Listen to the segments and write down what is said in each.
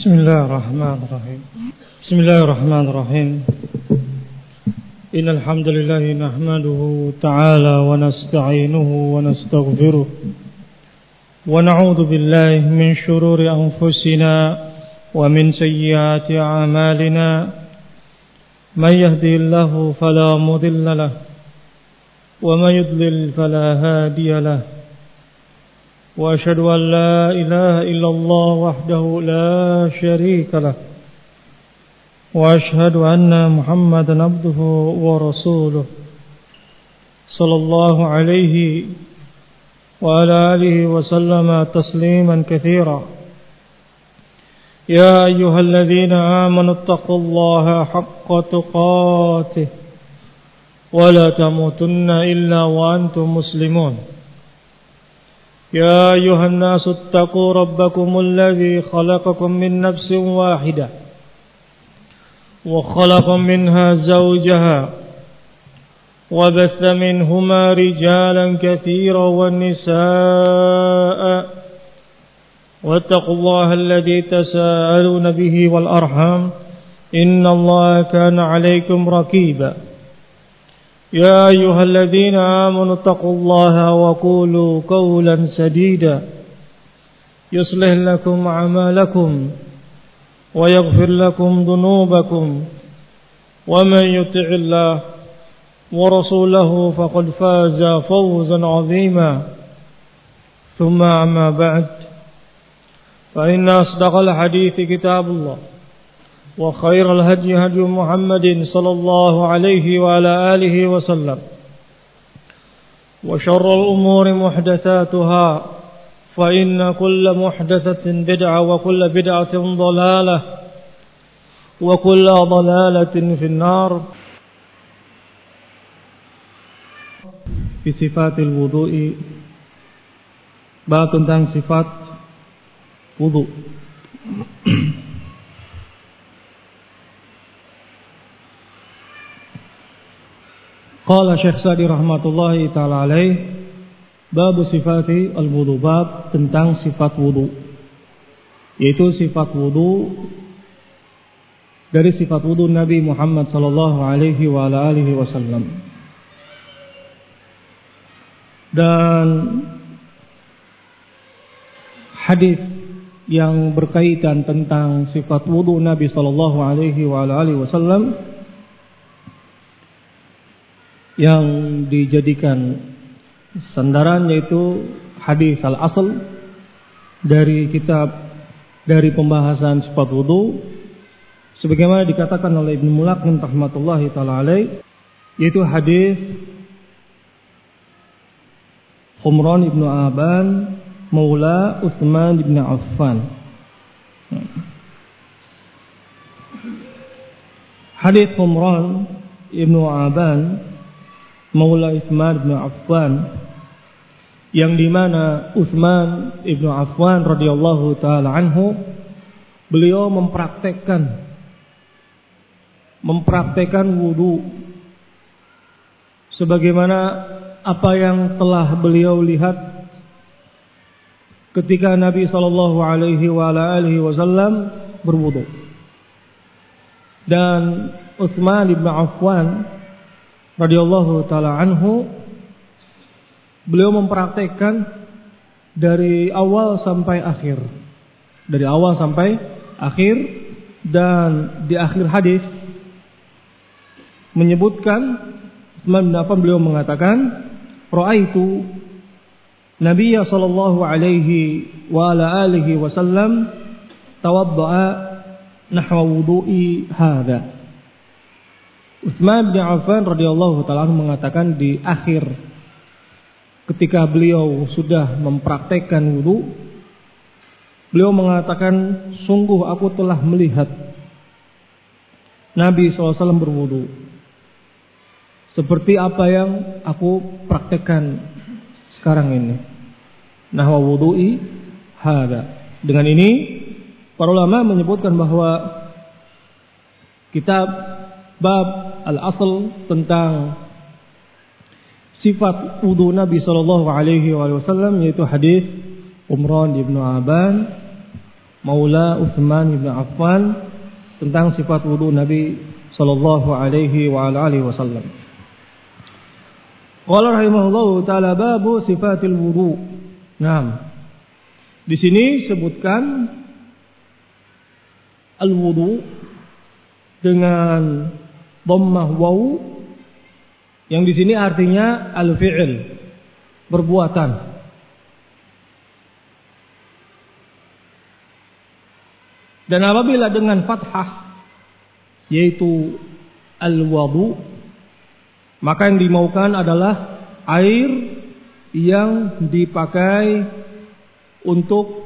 Bismillahirrahmanirrahim. Bismillahirrahmanirrahim. Innal hamdalillah nahmaduhu ta'ala wa nasta'inuhu wa nastaghfiruh wa na'udzu billahi min shururi anfusina wa min sayyiati a'malina. Man yahdihillahu fala mudilla lahu wa man yudlil fala hadiya lahu. وأشهد أن لا إله إلا الله وحده لا شريك له وأشهد أن محمدا عبده ورسوله صلى الله عليه وعلى آله وسلم تسليما كثيرا. يا أيها الذين آمنوا اتقوا الله حق تقاته ولا تموتن إلا وأنتم مسلمون. يا أيها الناس اتقوا ربكم الذي خلقكم من نفس واحدة وخلق منها زوجها وبث منهما رجالا كثيرا والنساء واتقوا الله الذي تساءلون به والأرحام إن الله كان عليكم رقيبا. يا أيها الذين آمنوا اتقوا الله وقولوا قولا سديدا يصلح لكم أعمالكم ويغفر لكم ذنوبكم ومن يطع الله ورسوله فقد فاز فوزا عظيما. ثم أما بعد فإن أصدق الحديث كتاب الله وخير الهدي هدي محمد صلى الله عليه وعلى آله وسلم وشر الأمور محدثاتها فإن كل محدثة بدعة وكل بدعة ضلالة وكل ضلالة في النار. في صفات الوضوء bab tentang sifat wudu. Qala Syekh Sa'di rahmatullahi ta'ala alaih, bab sifati al-wudu, bab tentang sifat wudu, yaitu sifat wudu dari sifat wudu Nabi Muhammad sallallahu alaihi wa ala alihi wasallam. Dan hadis yang berkaitan tentang sifat wudu Nabi sallallahu alaihi wa ala alihi wasallam yang dijadikan sandaran yaitu hadis al-asl dari kitab dari pembahasan sifat wudu, sebagaimana dikatakan oleh Ibnu Mulaqin rahmatullahi taala alaih, yaitu hadis Humran ibnu Aban maula Utsman ibn Affan. Hadis Humran ibnu Aban maula Utsman bin Affan, yang dimana Utsman ibnu Affan radhiyallahu taala anhu, beliau mempraktekkan wudu sebagaimana apa yang telah beliau lihat ketika Nabi sallallahu alaihi wa alihi wasallam berwudu. Dan Utsman bin Affan radhiyallahu taala anhu, beliau mempraktekkan dari awal sampai akhir. Dan di akhir hadis menyebutkan Utsman bin Affan, beliau mengatakan, ra'aitu Nabiyya sallallahu alaihi wa ala alihi wasallam tawadda'a nahwa wudu'i hadza. Utsman bin Affan radhiyallahu taala mengatakan di akhir ketika beliau sudah mempraktekkan wudu, beliau mengatakan, sungguh aku telah melihat Nabi SAW berwudu seperti apa yang aku praktekkan sekarang ini. Nahwa wudu'i hada. Dengan ini para ulama menyebutkan bahwa kitab bab al-asl tentang sifat wudu Nabi sallallahu alaihi wasallam, yaitu hadis Umran ibnu Aban Maula Utsman bin Affan tentang sifat wudu Nabi sallallahu alaihi wa alihi wasallam. Qala rahimahullahu taala babu sifatil wudu. Naam. Di sini sebutkan al-wudu dengan dhammah waw yang di sini artinya al-fi'il, perbuatan. Dan apabila dengan fathah yaitu al-wudu, maka yang dimaukan adalah air yang dipakai untuk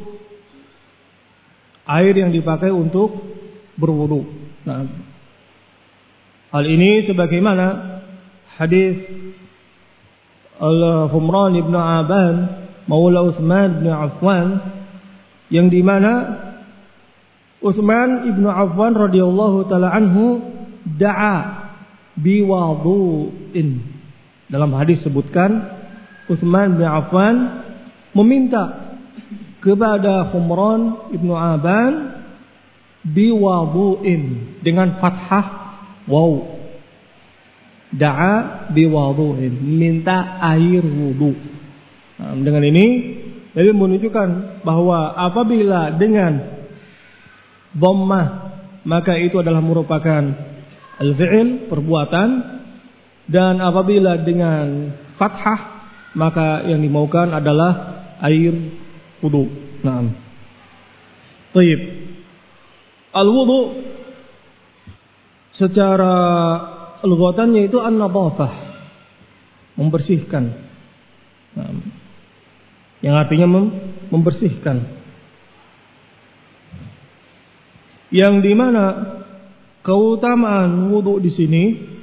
berwudu. Nah, hal ini sebagaimana hadis Al-Humran ibn Aban Maula Utsman bin Affan, yang dimana Utsman ibn Affan radhiyallahu taala anhu da'a biwudu'in. Dalam hadis sebutkan Utsman bin Affan meminta kepada Humran ibn Aban biwudu'in dengan fathah waw. Da'a biwudu'in, minta air wudu. Nah, dengan ini Nabi menunjukkan bahwa apabila dengan dhammah maka itu adalah merupakan al-fi'il, perbuatan, dan apabila dengan fathah maka yang dimaukan adalah air wudu. Naam. Baik. Al-wudu secara lughatannya itu an-nadhafah, membersihkan. Naam. Yang artinya membersihkan. Yang dimana keutamaan wudu di sini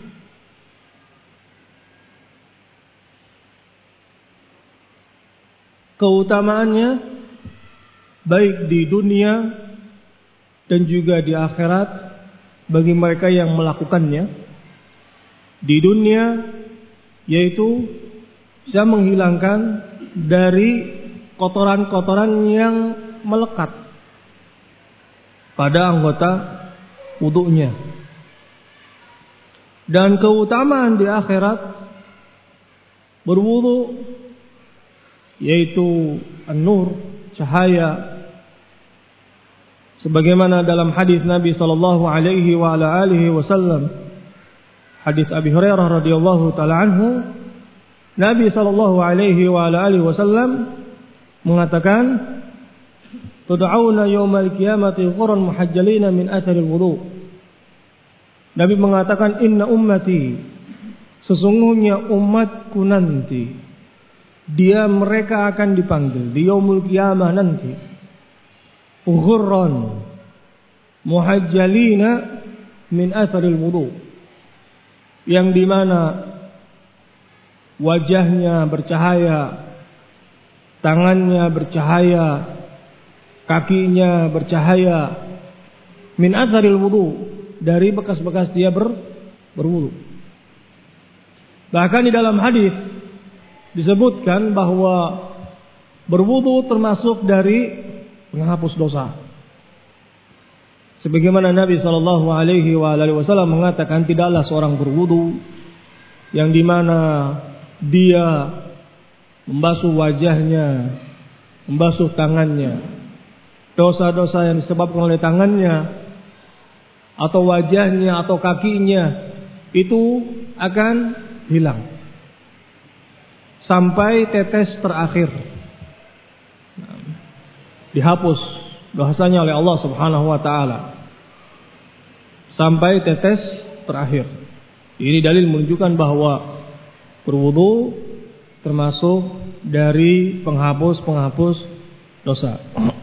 keutamaannya baik di dunia dan juga di akhirat bagi mereka yang melakukannya. Di dunia yaitu bisa menghilangkan dari kotoran-kotoran yang melekat pada anggota wudunya. Dan keutamaan di akhirat berwudu yaitu an-nur, cahaya, sebagaimana dalam hadis Nabi sallallahu alaihi wa ala alihi wasallam, hadis Abi Hurairah radhiyallahu taala anhu, Nabi sallallahu alaihi wa ala alihi wasallam mengatakan, "Tud'auna yaumal qiyamati ghurran muhajjalina min atharil wudu." Nabi mengatakan, "Inna ummati, sesungguhnya umatku nanti mereka akan dipanggil di yaumul qiyamah nanti ghurran muhajjalina min atharil wudu." Yang dimana wajahnya bercahaya, tangannya bercahaya, kakinya bercahaya, min atharil wudu, dari bekas-bekas dia berwudu. Bahkan di dalam hadis disebutkan bahwa berwudu termasuk dari penghapus dosa. Sebagaimana Nabi sallallahu alaihi wasallam mengatakan, tidaklah seorang berwudu yang dimana dia membasuh wajahnya, membasuh tangannya, dosa-dosa yang disebabkan oleh tangannya atau wajahnya atau kakinya itu akan hilang sampai tetes terakhir, dihapus dosanya oleh Allah Subhanahu wa taala sampai tetes terakhir. Ini dalil menunjukkan bahwa berwudu termasuk dari penghapus dosa.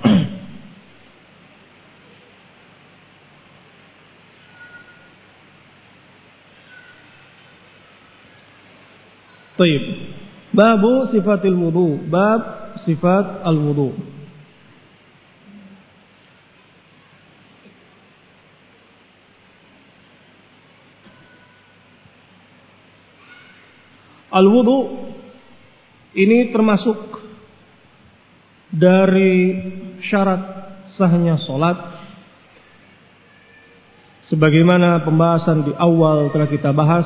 Baik. Babu sifatil wudu, bab sifat al-wudu. Al-wudu ini termasuk dari syarat sahnya salat sebagaimana pembahasan di awal telah kita bahas.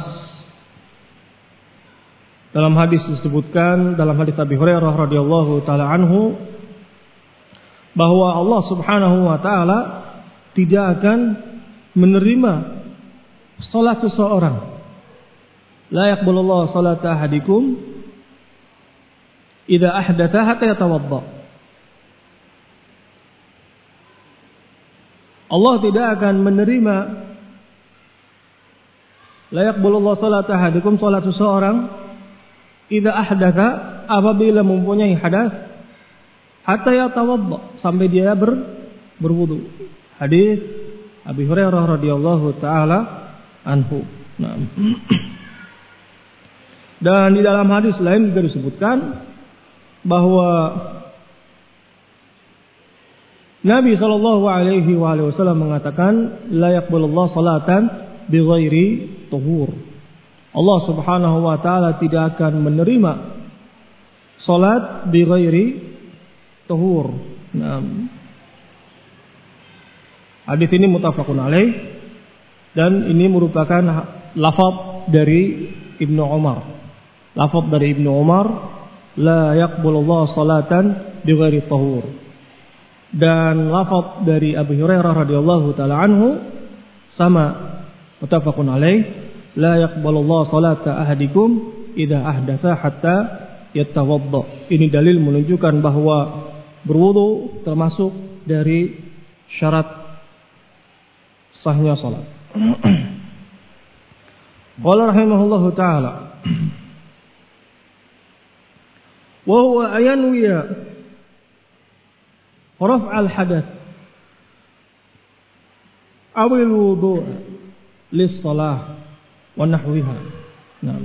Dalam hadis disebutkan, dalam hadis Abi Hurairah radhiyallahu taala anhu, bahwa Allah Subhanahu wa taala tidak akan menerima salat seseorang. La yaqbalullahu salata ahadikum idza ahdatha hatta yatawadda. Allah tidak akan menerima, la yaqbalullahu salata ahadikum, salat seseorang idza ahdatha, apabila mempunyai hadas, hatta yatawadda, sampai dia berwudu. Hadis Abi Hurairah radhiyallahu taala anhu. Nah. Dan di dalam hadis lain juga disebutkan bahwa Nabi sallallahu alaihi wasallam mengatakan, la yaqbalullahu salatan bighairi tuhur. Allah Subhanahu wa taala tidak akan menerima salat bighairi tuhur. Nah. Hadis ini muttafaqun alaih dan ini merupakan lafaz dari Ibnu Umar. Lafaz dari Ibnu Umar, la yaqbalullahu salatan bighairi tuhur. Dan lafaz dari Abu Hurairah radhiyallahu taala anhu sama, muttafaqun alaih, la yaqbalullahu salata ahadikum idza ahdatsa hatta yatawadda. Ini dalil menunjukkan bahwa berwudu termasuk dari syarat sahnya salat. Qala rahimahullahu taala, wa huwa ayanwiya raf' al-hadath aw al-wudu' lis-shalah wa nahwiha. Nah,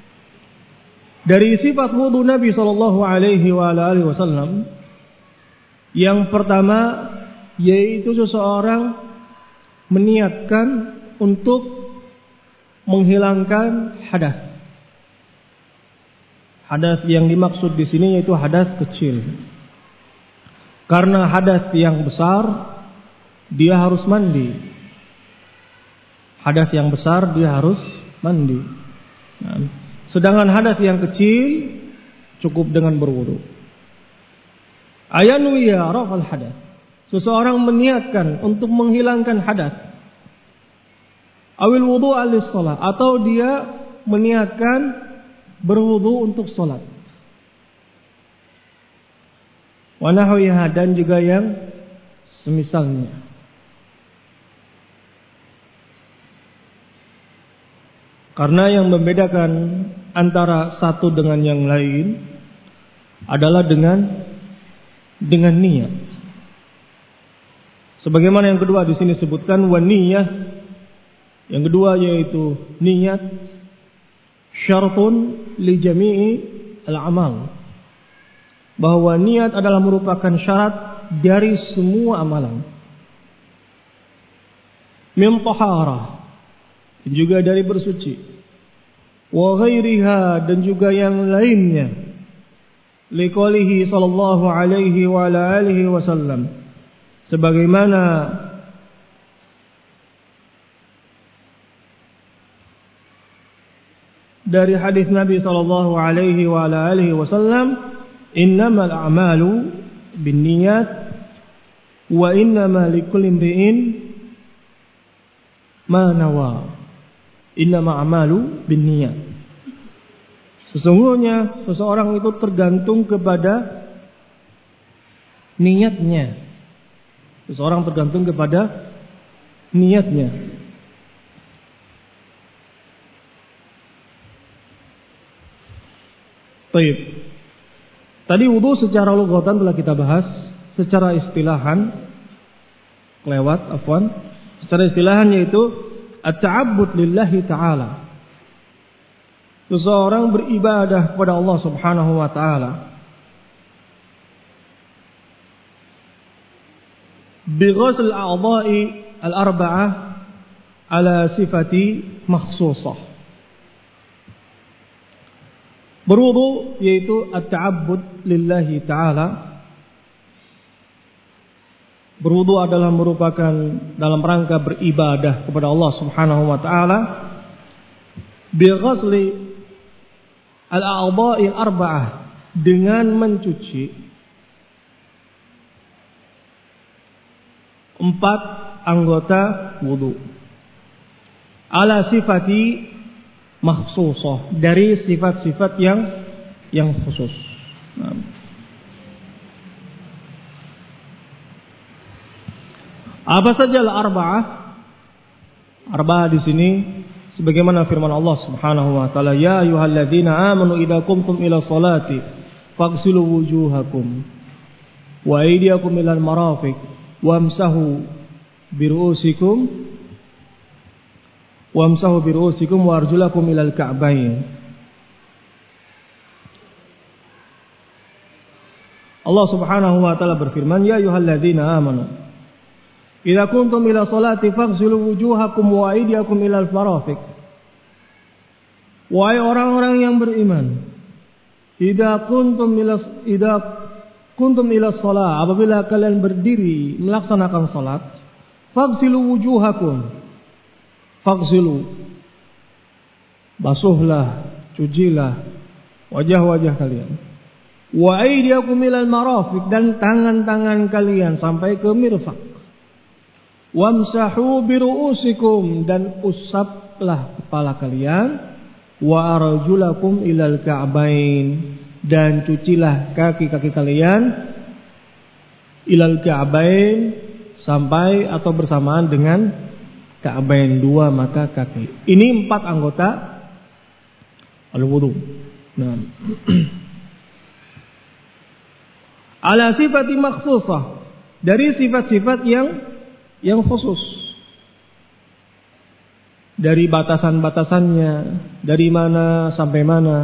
dari sifat wudu Nabi sallallahu alaihi wasallam, yang pertama yaitu seseorang meniatkan untuk menghilangkan hadas. Hadas yang dimaksud di sini yaitu hadas kecil. Karena hadas yang besar dia harus mandi. Hadas yang besar dia harus mandi. Nah, sedangkan hadas yang kecil cukup dengan berwudu. Ayanwiya raf'al hadas. Seseorang meniatkan untuk menghilangkan hadas. Awil wudu lis-shalah, atau dia meniatkan berwudu untuk salat. Wa nahwiha, dan juga yang semisalnya. Karena yang membedakan antara satu dengan yang lain adalah dengan niat. Sebagaimana yang kedua di sini disebutkan wa niyyah. Yang kedua yaitu niat, syartun li jami'i al-amal. Bahwa niat adalah merupakan syarat dari semua amalan. Min taharah, juga dari bersuci. Wa ghairiha, dan juga yang lainnya. Liqaulihi sallallahu alaihi wa ala alihi wasallam, sebagaimana dari hadis Nabi sallallahu alaihi wa ala alihi wasallam, innamal a'malu binniyat wa innama likulli imri'in ma nawa. Innamal a'malu binniyat. Sesungguhnya seseorang itu tergantung kepada niatnya. Seseorang tergantung kepada niatnya. Baik. Tadi wudu secara lughatan telah kita bahas, secara istilahan secara istilahan yaitu at-ta'abbud lillahi ta'ala. Seseorang beribadah kepada Allah Subhanahu wa taala bi ghusl a'dha'i al-arba'ah ala sifati makhsusah. Berwudu yaitu at-ta'abbud lillahi ta'ala berwudu adalah merupakan dalam rangka beribadah kepada Allah Subhanahu wa taala bi ghasli al-a'dha'i arba'ah, dengan mencuci 4 anggota wudu ala sifati makhsusah, dari sifat-sifat yang khusus. Apa saja al-arba'ah? Arba'ah di sini sebagaimana firman Allah Subhanahu wa taala, ya ayyuhalladzina amanu idza qumtum ila sholati faghsilu wujuhakum wa aydiyakum ilal marafiq wamsahu biru'usikum wa arjulakum ilal ka'bayn. Allah Subhanahu wa taala berfirman, ya ayyuhalladzina amanu idza kuntum ila sholati faghsilu wujuhakum wa aydiyakum ilal marafiq. Wahai orang-orang yang beriman, idza kuntum ila shalah, apabila kalian berdiri melaksanakan salat, faghsilu wujuhakum, basuhlah, cucilah wajah-wajah kalian, wa aydiyakum ilal marafiq, dan tangan-tangan kalian sampai ke mirfaq, wamsahu biru'usikum, dan usaplah kepala kalian, wa arjulakum ilal ka'bain, dan cucilah kaki-kaki kalian ilal ka'bain, sampai atau bersamaan dengan ka'bain, 2 mata kaki. Ini 4 anggota al-wudu. Nah, ala sifati makhsusah, dari sifat-sifat yang khusus, dari batasan-batasannya, dari mana sampai mana,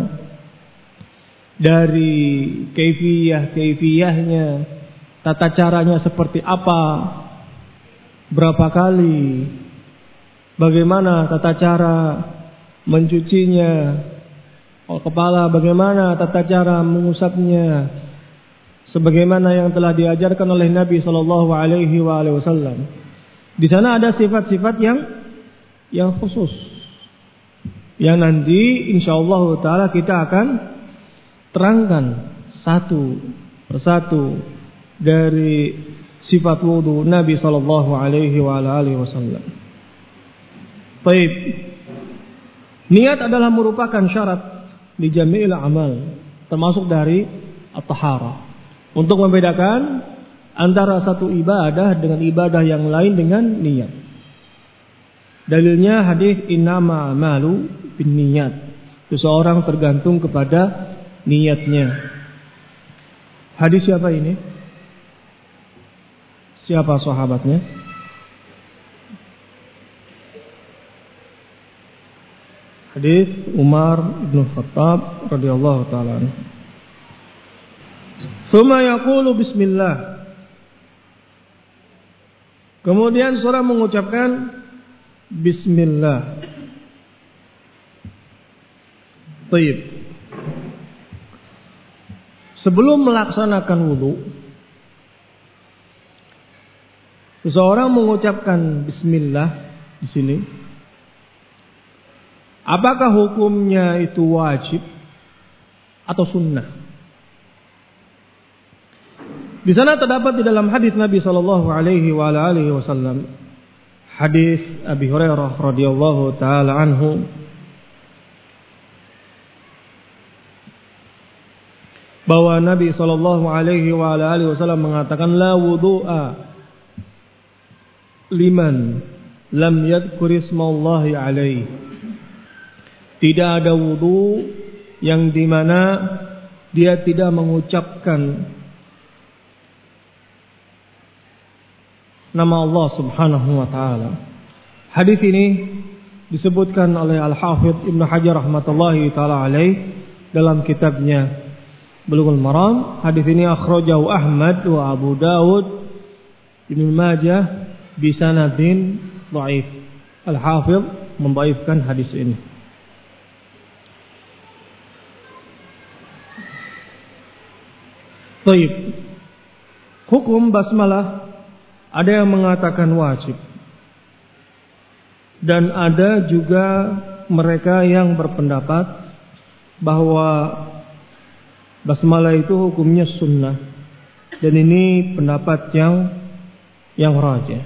dari kaifiyahnya, tata caranya seperti apa, berapa kali, bagaimana tata cara mencucinya, kepala bagaimana tata cara mengusapnya, sebagaimana yang telah diajarkan oleh Nabi sallallahu alaihi wasallam. Di sana ada sifat-sifat yang khusus, yang nanti insyaallah taala kita akan terangkan satu persatu dari sifat wudu Nabi sallallahu alaihi wasallam. Baik. Niat adalah merupakan syarat di jami'il amal, termasuk dari at-taharah, untuk membedakan antara satu ibadah dengan ibadah yang lain dengan niat. Dalilnya hadis innama a'malu binniyat. Seseorang tergantung kepada niatnya. Hadis siapa ini? Siapa sahabatnya? Hadis Umar bin Khattab radhiyallahu taala anhu. Tsumma yaqulu bismillah. Kemudian seorang mengucapkan bismillah. Baik. Sebelum melaksanakan wudu, seseorang mengucapkan bismillah di sini. Apakah hukumnya itu wajib atau sunnah? Di sana terdapat di dalam hadis Nabi sallallahu alaihi wasallam, hadis Abi Hurairah radhiyallahu taala anhu, bahwa Nabi sallallahu alaihi wasallam mengatakan, la wudu'a liman lam yadhkur ismallahi alaihi. Tidak ada wudu yang dimana dia tidak mengucapkan nama Allah Subhanahu wa taala. Hadis ini disebutkan oleh Al-Hafidz Ibnu Hajar rahmatullahi taala alaih dalam kitabnya Bulughul Maram. Hadis ini akhrajahu Ahmad wa Abu Dawud, Ibnu Majah bi sanadin dhaif. Al-Hafidz membaifkan hadis ini. Baik. Hukum basmalah Ada yang mengatakan wajib. Dan ada juga mereka yang berpendapat bahwa basmalah itu hukumnya sunnah. Dan ini pendapat yang rajih.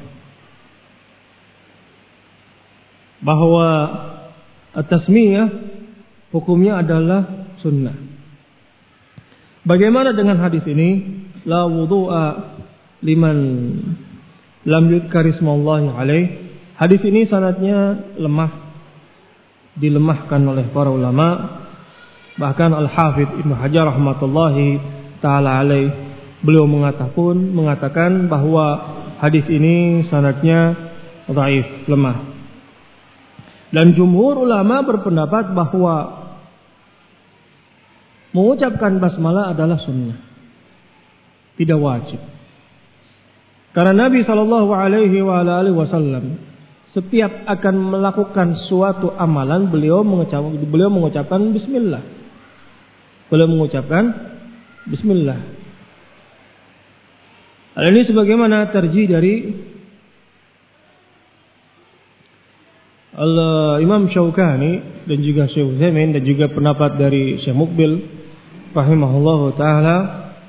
Bahwa at-tasmiyah hukumnya adalah sunnah. Bagaimana dengan hadis ini? La wudu'a liman lam yudhkar ismallahi alaih. Hadis ini sanadnya lemah, dilemahkan oleh para ulama. Bahkan Al-Hafidz Ibnu Hajar rahmatullahi taala alaih, beliau mengatakan bahwa hadis ini sanadnya dhaif, lemah. Dan jumhur ulama berpendapat bahwa mengucapkan basmalah adalah sunnah, tidak wajib. Karena Nabi SAW setiap akan melakukan suatu amalan beliau mengucapkan Bismillah. Beliau mengucapkan Bismillah. Hal ini sebagaimana terjih dari Imam Syaukani dan juga Syekh Utsaimin dan juga pendapat dari Syekh Muqbil rahimahullahu taala.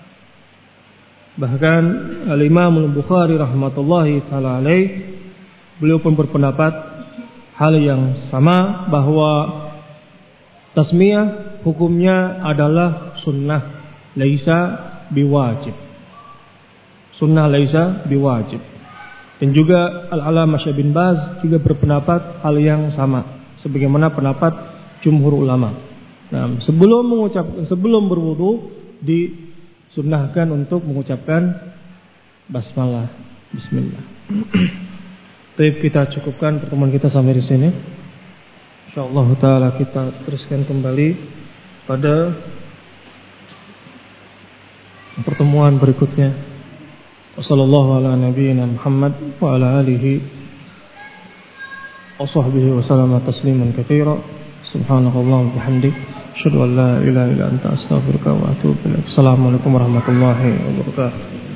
Bahkan Al-Imam Al-Bukhari rahmatullahi taala alaih, beliau pun berpendapat hal yang sama, bahwa tasmiyah hukumnya adalah sunnah, laisa biwajib. Sunnah laisa biwajib. Dan juga Al-Allamah Syekh bin Baz juga berpendapat hal yang sama, sebagaimana pendapat jumhur ulama. Nah, sebelum berwudu disunnahkan untuk mengucapkan basmalah, Bismillah. Baik, kita cukupkan pertemuan kita sampai di sini. Insyaallah taala kita teruskan kembali pada pertemuan berikutnya. Wassallallahu ala nabiyyina Muhammad wa ala alihi wa sahbihi wa sallama tasliman katsira. Subhanakallahumma wa bihamdik, asyhadu an la ilaha illa anta, astaghfiruka wa atubu ilaik. Assalamualaikum warahmatullahi wabarakatuh.